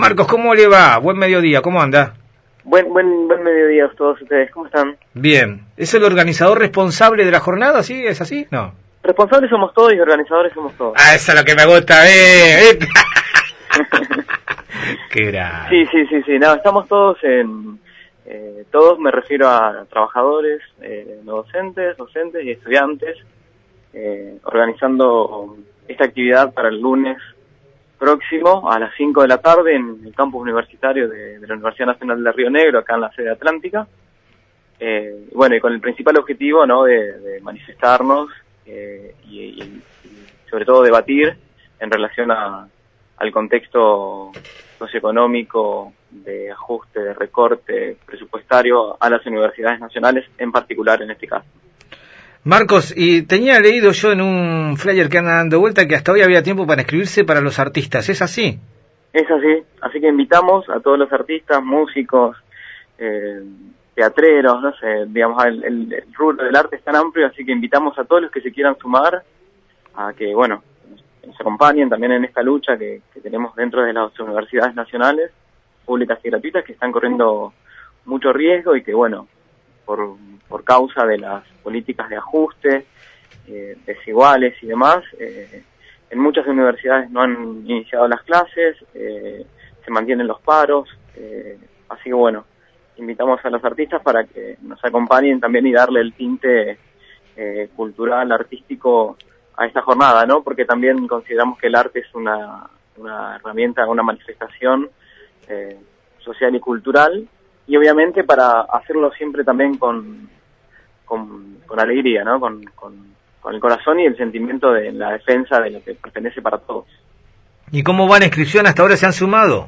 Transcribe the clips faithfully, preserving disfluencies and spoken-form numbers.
Marcos, ¿cómo le va? Buen mediodía, ¿cómo anda? Buen, buen, buen mediodía a todos ustedes, ¿cómo están? Bien. ¿Es el organizador responsable de la jornada, sí? ¿Es así? No. Responsables somos todos y organizadores somos todos. Ah, eso es lo que me gusta, eh. Qué grande. Sí, sí, sí, sí, no, estamos todos en... Eh, todos me refiero a trabajadores, eh, no docentes, docentes y estudiantes, eh, organizando esta actividad para el lunes próximo a las cinco de la tarde en el campus universitario de, de la Universidad Nacional de Río Negro, acá en la sede atlántica. Eh, bueno, y con el principal objetivo, ¿no?, de, de manifestarnos eh, y, y, y sobre todo debatir en relación a, al contexto socioeconómico de ajuste, de recorte presupuestario a las universidades nacionales, en particular en este caso. Marcos, y tenía leído yo en un flyer que anda dando vuelta que hasta hoy había tiempo para inscribirse para los artistas, ¿es así? Es así, así que invitamos a todos los artistas, músicos, eh, teatreros, no sé, digamos, el, el, el rubro del arte es tan amplio, así que invitamos a todos los que se quieran sumar a que, bueno, nos acompañen también en esta lucha que, que tenemos dentro de las universidades nacionales, públicas y gratuitas, que están corriendo mucho riesgo y que, bueno, por, por causa de las políticas de ajuste, eh, desiguales y demás, eh, en muchas universidades no han iniciado las clases, eh, se mantienen los paros, eh, así que, bueno, invitamos a los artistas para que nos acompañen también y darle el tinte eh, cultural, artístico a esta jornada, ¿no? Porque también consideramos que el arte es una, una herramienta, una manifestación eh, social y cultural, y obviamente para hacerlo siempre también con, con, con alegría, ¿no? Con, con, con el corazón y el sentimiento de la defensa de lo que pertenece para todos. ¿Y cómo va la inscripción? ¿Hasta ahora se han sumado?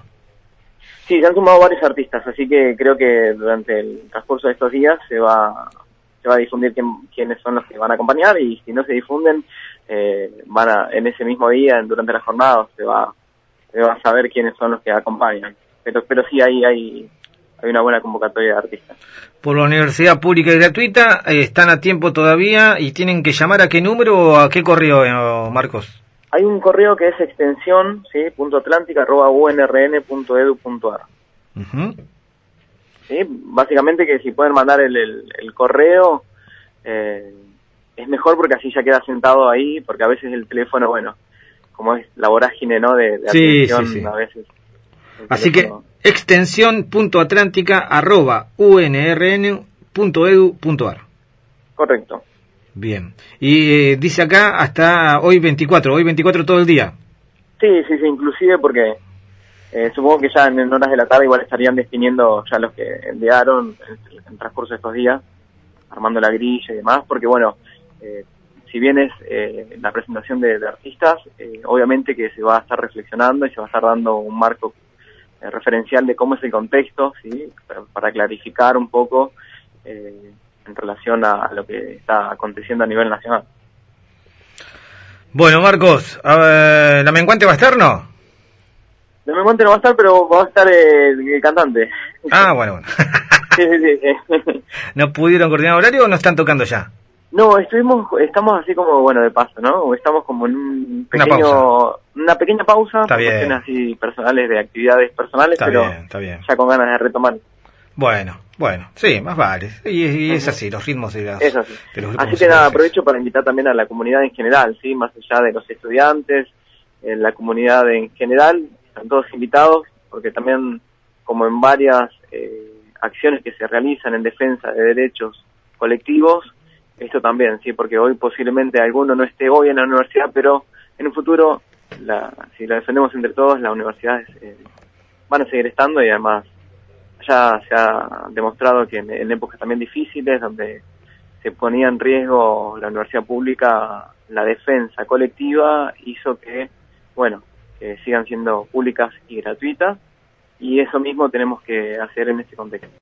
Sí, se han sumado varios artistas, así que creo que durante el transcurso de estos días se va se va a difundir quién, quiénes son los que van a acompañar, y si no se difunden, eh, van a, en ese mismo día, durante la jornada, se va, se va a saber quiénes son los que acompañan. Pero pero sí hay hay hay una buena convocatoria de artistas. Por la universidad pública y gratuita, eh, están a tiempo todavía y tienen que llamar a qué número o a qué correo, eh, Marcos. Hay un correo que es extensión, sí, punto atlántica arroba u n r n punto edu punto a r. Uh-huh. Sí, básicamente que si pueden mandar el, el, el correo, eh, es mejor porque así ya queda sentado ahí, porque a veces el teléfono, bueno, como es la vorágine, ¿no?, de, de sí, atención, sí, sí. a veces. Así teléfono... que extensión punto atlántica arroba u n r n punto edu punto a r. Correcto. Bien. Y eh, dice acá hasta hoy veinticuatro, hoy veinticuatro todo el día. Sí, sí, sí, inclusive porque eh, supongo que ya en horas de la tarde igual estarían definiendo ya los que enviaron en, en el transcurso de estos días, armando la grilla y demás, porque bueno, eh, si bien es eh, la presentación de, de artistas, eh, obviamente que se va a estar reflexionando y se va a estar dando un marco eh, referencial de cómo es el contexto, ¿sí?, para, para clarificar un poco eh, en relación a, a lo que está aconteciendo a nivel nacional. Bueno, Marcos, a ver, ¿la menguante va a estar, no? La menguante no va a estar, pero va a estar el, el cantante. Ah, bueno, bueno. Sí, sí, sí. ¿No pudieron coordinar horario o no están tocando ya? No, estuvimos, estamos así como, bueno, de paso, ¿no? Estamos como en un pequeño, una, pausa. una pequeña pausa, está por bien. cuestiones así personales, de actividades personales, está pero bien, está bien. ya con ganas de retomar. Bueno, bueno, sí, más vale. Y, y es así, los ritmos de, las, es así. de los grupos Así que nada, musicales. aprovecho para invitar también a la comunidad en general, ¿sí? Más allá de los estudiantes, en la comunidad en general, están todos invitados, porque también, como en varias eh, acciones que se realizan en defensa de derechos colectivos, esto también, sí, porque hoy posiblemente alguno no esté hoy en la universidad, pero en un futuro, la, si la defendemos entre todos, las universidades eh, van a seguir estando, y además ya se ha demostrado que en, en épocas también difíciles, donde se ponía en riesgo la universidad pública, la defensa colectiva hizo que, bueno, que sigan siendo públicas y gratuitas, y eso mismo tenemos que hacer en este contexto.